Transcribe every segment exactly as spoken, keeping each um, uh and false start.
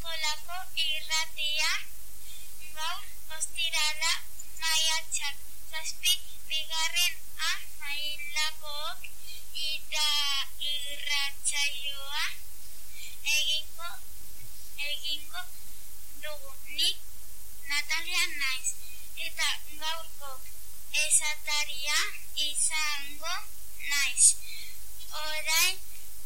eskolako irratia, gaur ostirala maiatzak zazpi bigarren A mailakook ira irratsaioa egingo egingo dugu. Nik Natalia naiz eta gaurko esataria izango naiz. Orain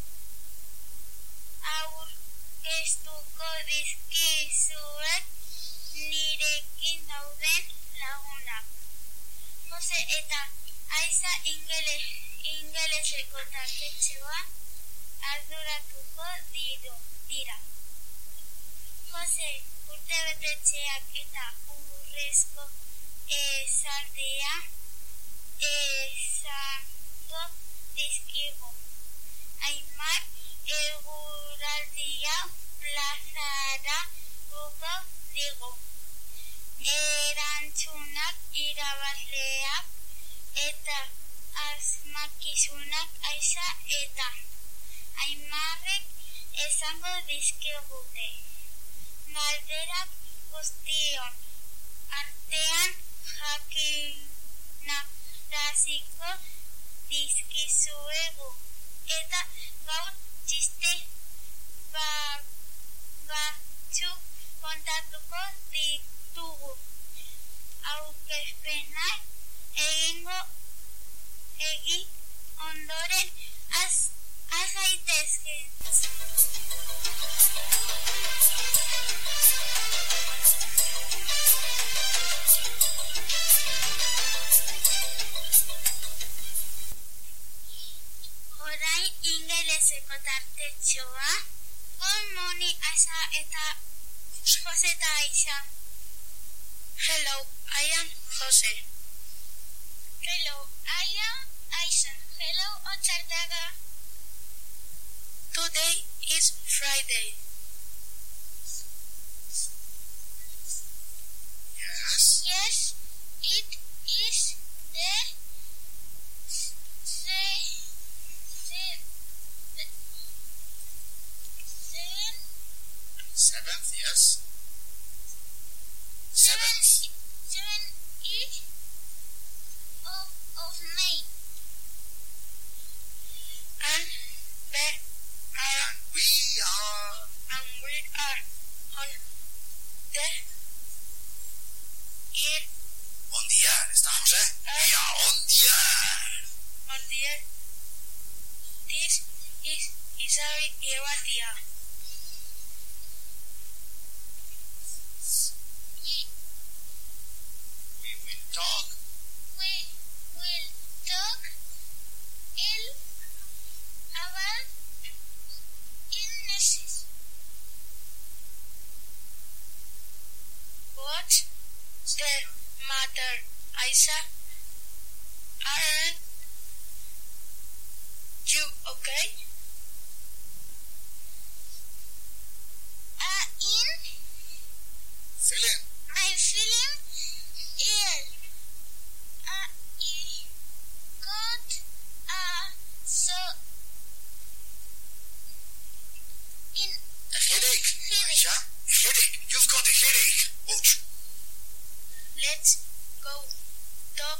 aurkeztuko dizkizuet nirekin dauden lagunak. Jose eta Aiza ingeles, ingeleseko taldetxoa arduratuko diru, dira. Jose urtebetetxeak eta urrezko esaldia esango dizkigu. Aimar eguraldia plazara uko digu. Erantzunak irabazleak eta asmakizunak Aiza eta Aimarrek esango dizkigute. Galderak guztion artean jakinaraziko dizkizuegu eta gaur txiste ba, batzuk kontatuko ditugu. Aurkezpenak egingo egin ondoren az, az gaitezke. Orain ingeleseko tartetxoa, good morning Aiza eta Jose eta Aiza. Hello, I am Jose. Hello, I am Aiza. Hello, Ochardaga. Today is Friday. Yes? Yes, it is the the the the seven Seventh, yes? Seventh. seven each of of May. And we are, And we are... and we are on the air, On the air, ¿estamos, eh? We are on the air. on the air. This is Isabel Irratia. Ye- We will talk We will talk ill about illnesses. What's the matter, Aiza? Aren't you okay? Uh, in feeling. I'm feeling ill. Uh, I got uh so in A headache, Aisha. A headache. You've got a headache. Ouch. Let's go talk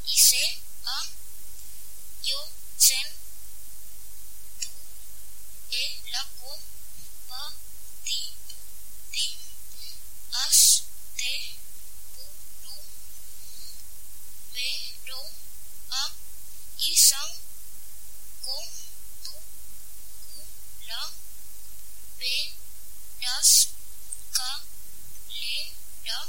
ize, a, jo, zen, du, e, lako, ba, di, di, az, te, bu, lu, be, do, a, izan, ko, du, gu, la, be, das, ka, le, la,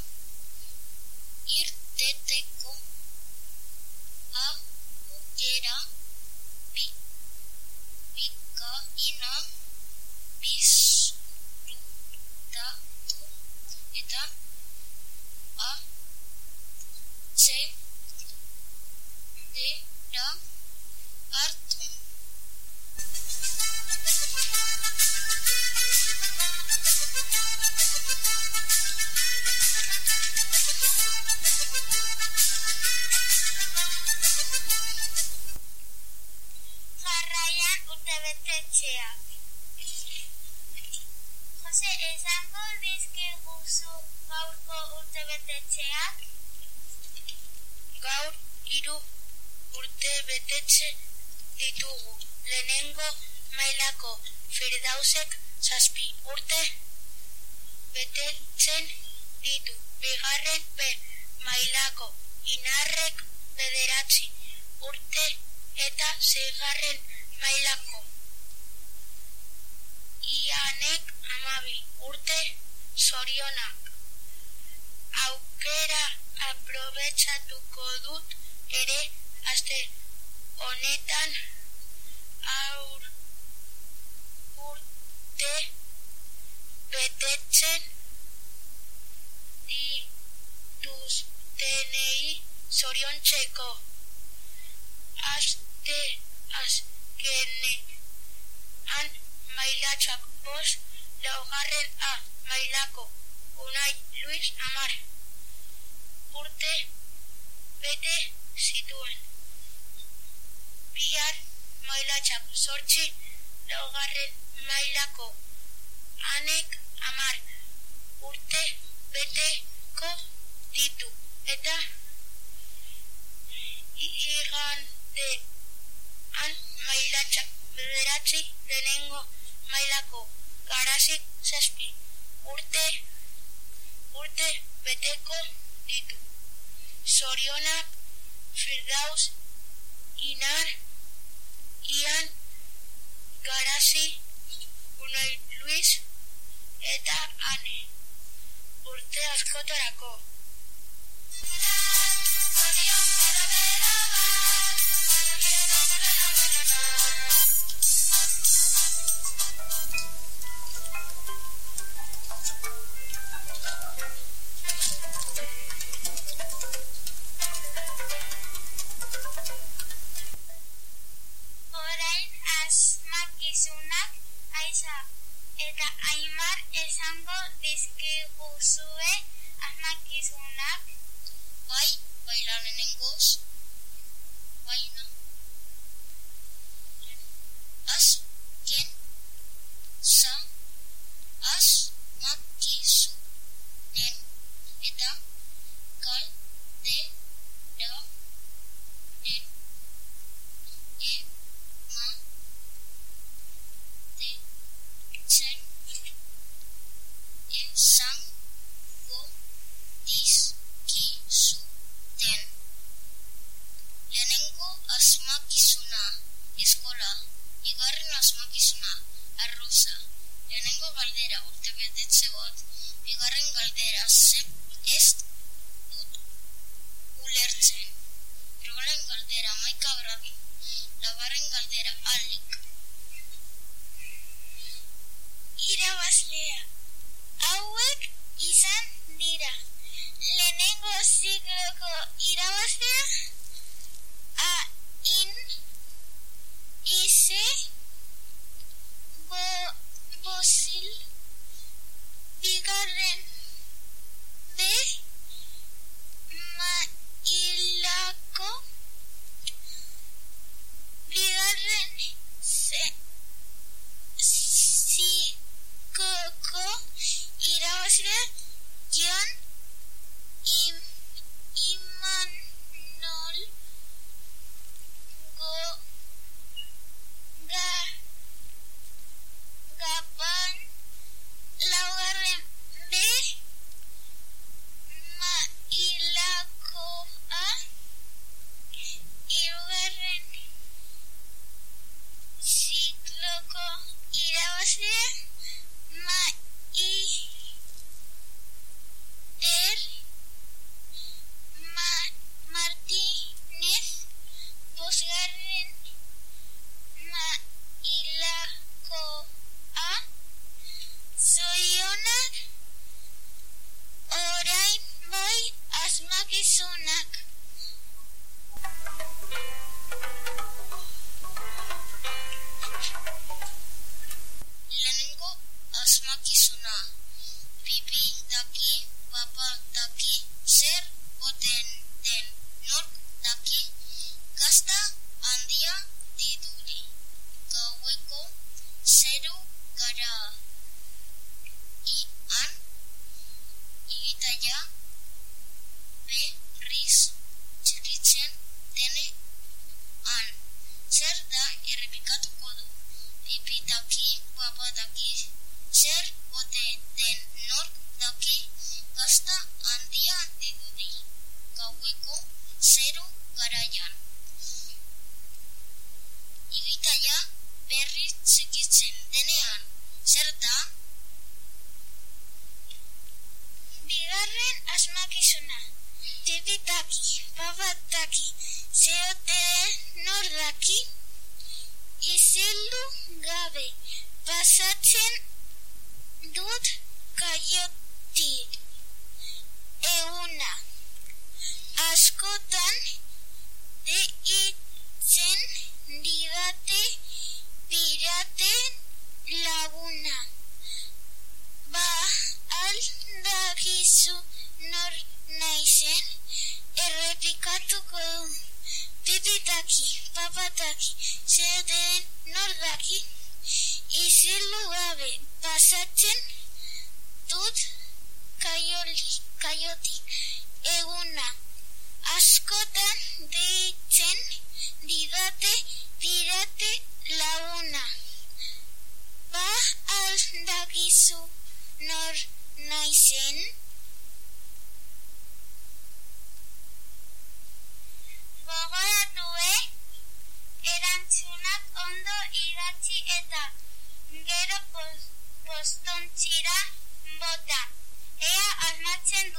irteteko, a, ugera, bi, bika, ina, biz, du, da, du, eta, a, ze, de, da, hartu. Jarraian urtebetetzeak. Jose, esango dizkiguzu gaurko urtebetetzeak? Gaur hiru urte betetze ditugu. Lehenengo mailako Firdausek zazpi urte betetzen ditu. Bigarren B mailako Inarrek bederatzi urte eta seigarren mailako Ianek amabi urte. Zorionak. Aukera aprobetxatuko dut ere aste honetan aur urte betetzen dituztenei zoriontzeko. Aste azkenean mailatxak bost, laugarren A mailako Unai Luis Amar urte bete zituen. Bihar mailatxak zortzi, laugarren mailako Anek Amar urte beteko ditu. Eta igandean mailatxak bederatzi, lehenengo mailako Garasik zazpi urte urte beteko ditu. Zorionak Firdaus, Inar, Ian, Garasi, Unai Luis eta Ane. Urte askotarako. Orain asmakizunak Aiza eta Aimar esango dizkiguzue asmakizunak. Bai, baila lehenengoz. Baina. Azken. Za. Asmakizunen. Eta. Galdera. En. Ema. De. Zen. Esango dizkizuten. Lehenengo asmakizuna eskola. Bigarren asmakizuna arroza. Lehenengo galdera urtebetetze bat. Bigarren galdera ze ez dut ulertzen. Hirugarren galdera hamaika grabi. Laugarren galdera alik. Irabazlea. Hauek izan dira. Lehenengo zikloko irabazlea A. In. Ize. Bo. Bosil. Bigarren B. Ma. Il.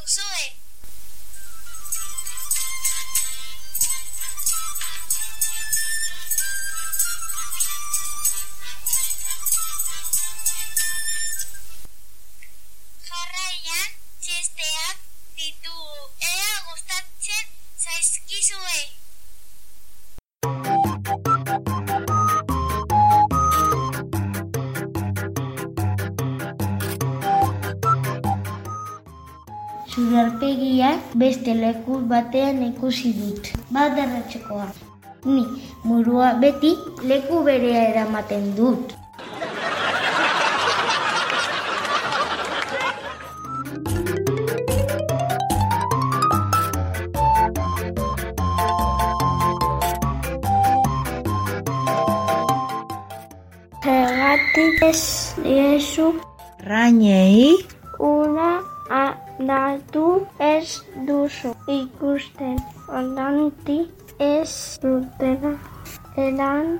duzue. Jarraian txisteak ditugu. Ea gustatzen zaizkizue. Zure aurpegia beste leku batean ikusi dut. Bat erratzekoa. Ni burua beti leku berea eramaten dut. Zergatik ez diezu Rainei una aldatu ez duzu ikusten ondanti ez dutela eran.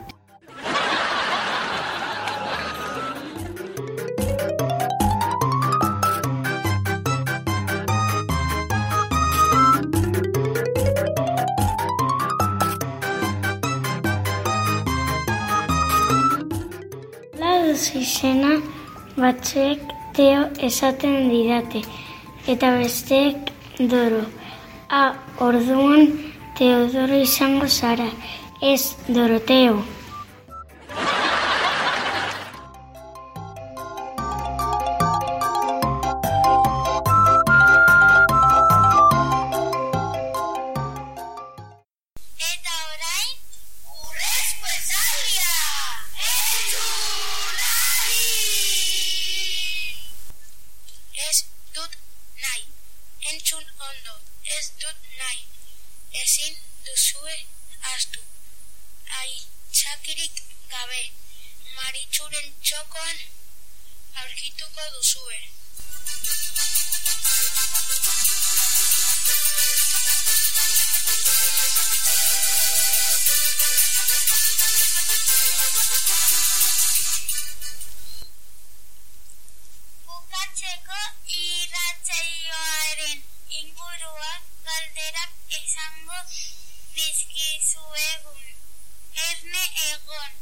Izena batzek Teo esaten didate, eta besteek Doro. A, orduan Teodoro izango zara, ez Doroteo. Eta orain, urrezko esaldia! Entzunari! Ez dut nahi. Entzun ondo, ez dut nahi. Ezin duzue ahaztu. Aitzakirik gabe, Maritxuren txokoan aurkituko duzue. Bukatzeko irratsaioaren inguruak galderak izango dizkizuegun. Erne egon.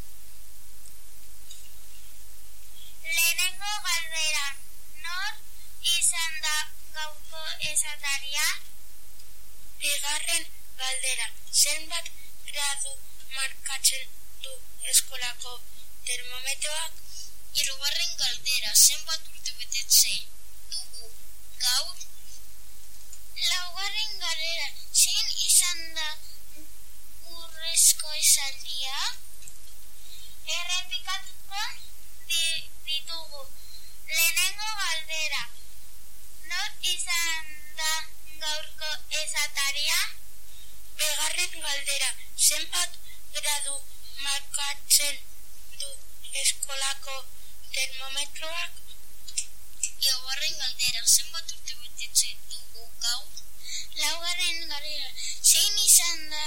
Lehenengo galdera, nor izan da gaurko esataria? Bigarren galdera, zenbat gradu markatzen du eskolako termometroak? Hirugarren galdera, zenbat urte betetze dugu gaur? Laugarren galdera, zein izan da urrezko esaldia? Errepikatuko di- ditugu. Lehenengo galdera, nor izan da gaurko esataria? Bigarren galdera, zenbat gradu markatzen du eskolako termometroak? Hirugarren galdera, zenbat urte betetze dugu gaur? Laugarren galdera, zein izan da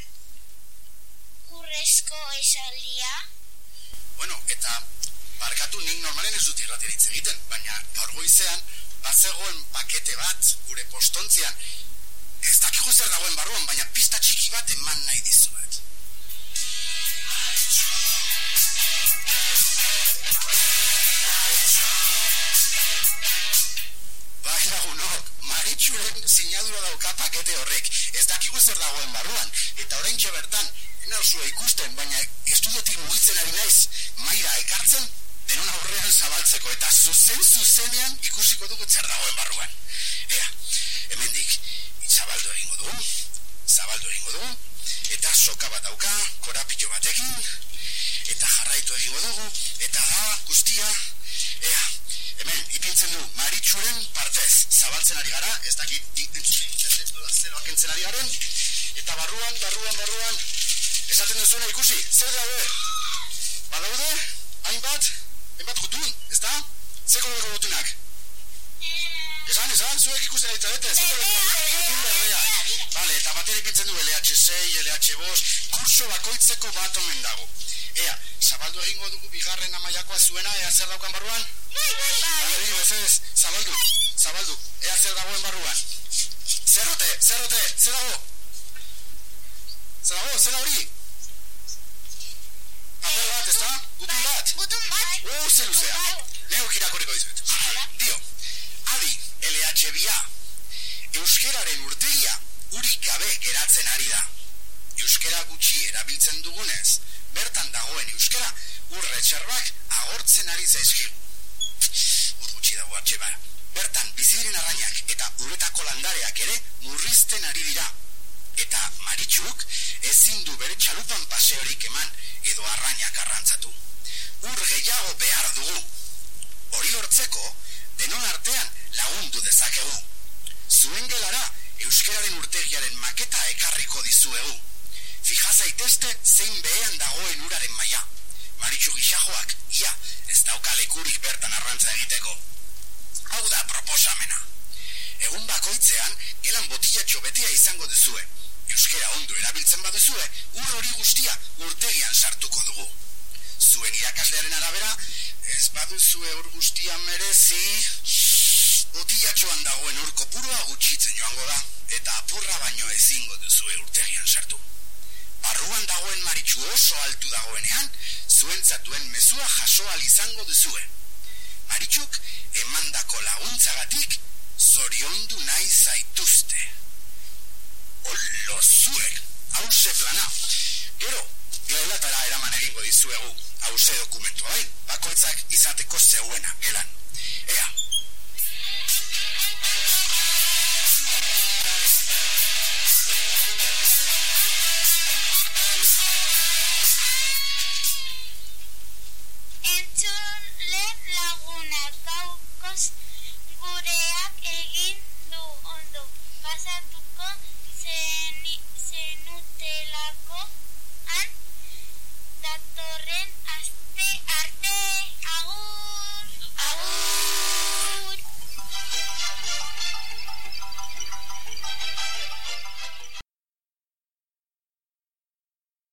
urrezko esaldia? Bueno, eta barkatu nik normalen ez dut irratian hitz egiten, baina gaur goizean bazegoen pakete bat gure postontzian. Ez dakigu zer dagoen barruan, baina pista txiki bat eman nahi dizuet. Bai lagunok, Maritxuren sinadura dauka pakete horrek. Ez dakigu zer dagoen barruan, eta oraintxe bertan, nauzue ikusten, baina estudiatik mugitzen ari naiz, maira ekartzen, denon aurrean zabaltzeko, eta zuzen zuzenean ikusiko dugu zer dagoen barruan. Ea, hemendik zabaldu egingo dugu, zabaldu egingo dugu, eta soka bat dauka, korapillo batekin, eta jarraitu egingo dugu, eta da guztia, ea, hemen ipintzen du Maritxuren partez, zabaltzen ari gara, ez dakit zeroak entzen ari garen, eta barruan, barruan, barruan, esaten duzuena ikusi, zer daude? Badaude, hainbat, hainbat gutun, ez da? Zeko dago gutunak? Esan, esan, zuek ikusten ari zarete, zeko dago gutun berdea. Vale, eta batera ipintzen du L H H sei, L H bost, kurso bakoitzeko bat omen dago. Ea, zabaldu egingo dugu bigarren amaiakoa zuena, ea zer daukan barruan? Bai, bezez, zabaldu, zabaldu, ea zer dagoen barruan. Zerrote, zerrote, zer dago? Zer dago, zer da hori? Paper bat, ez da? Gutun bat? Gutun bat? Uh, zer luzea. Neuk irakurriko dizuet. Dio, adi, L H bia, euskeraren urtegia urik gabe geratzen ari da. Euskera gutxi erabiltzen dugunez, bertan dagoen euskera urretxerbak agortzen ari zaizkigu. Ur gutxi dago atxeba. Bertan biziren arrainak eta uretako landareak ere murrizten ari dira. Eta Maritxuk ezin du bere txalupan paseorik eman edo arrainak arrantzatu. Ur gehiago behar dugu. Hori hortzeko, denon artean lagundu dezakegu. Zuen gelara euskeraren urtegiaren maketa ekarriko dizuegu. Fija zaitezte zein behean dagoen uraren maila. Maritxu gixajoak, ia, ez dauka lekurik bertan arrantza egiteko. Hau da proposamena. Egun bakoitzean, gelan botillatxo betea izango duzue. Euskera ondo erabiltzen baduzue, ur hori guztia urtegian sartuko dugu. Zuen irakaslearen arabera, ez baduzue ur guztia merezi, botillatxoan dagoen ur kopurua gutxitzen joango da, eta apurra baino ezingo duzue urtegian sartu. Barruan dagoen Maritxu oso altu dagoenean, zuentzatuen mezua jasoal izango duzue. Maritxuk emandako laguntzagatik zoriondu nahi zaituzte. Olo zuek, hause plana. Gero, geulatara eraman egingo dizuegu, hause dokumentua bai, bakoitzak izateko zeuena, gelan. Ea. Entzule lagunak gaurkoz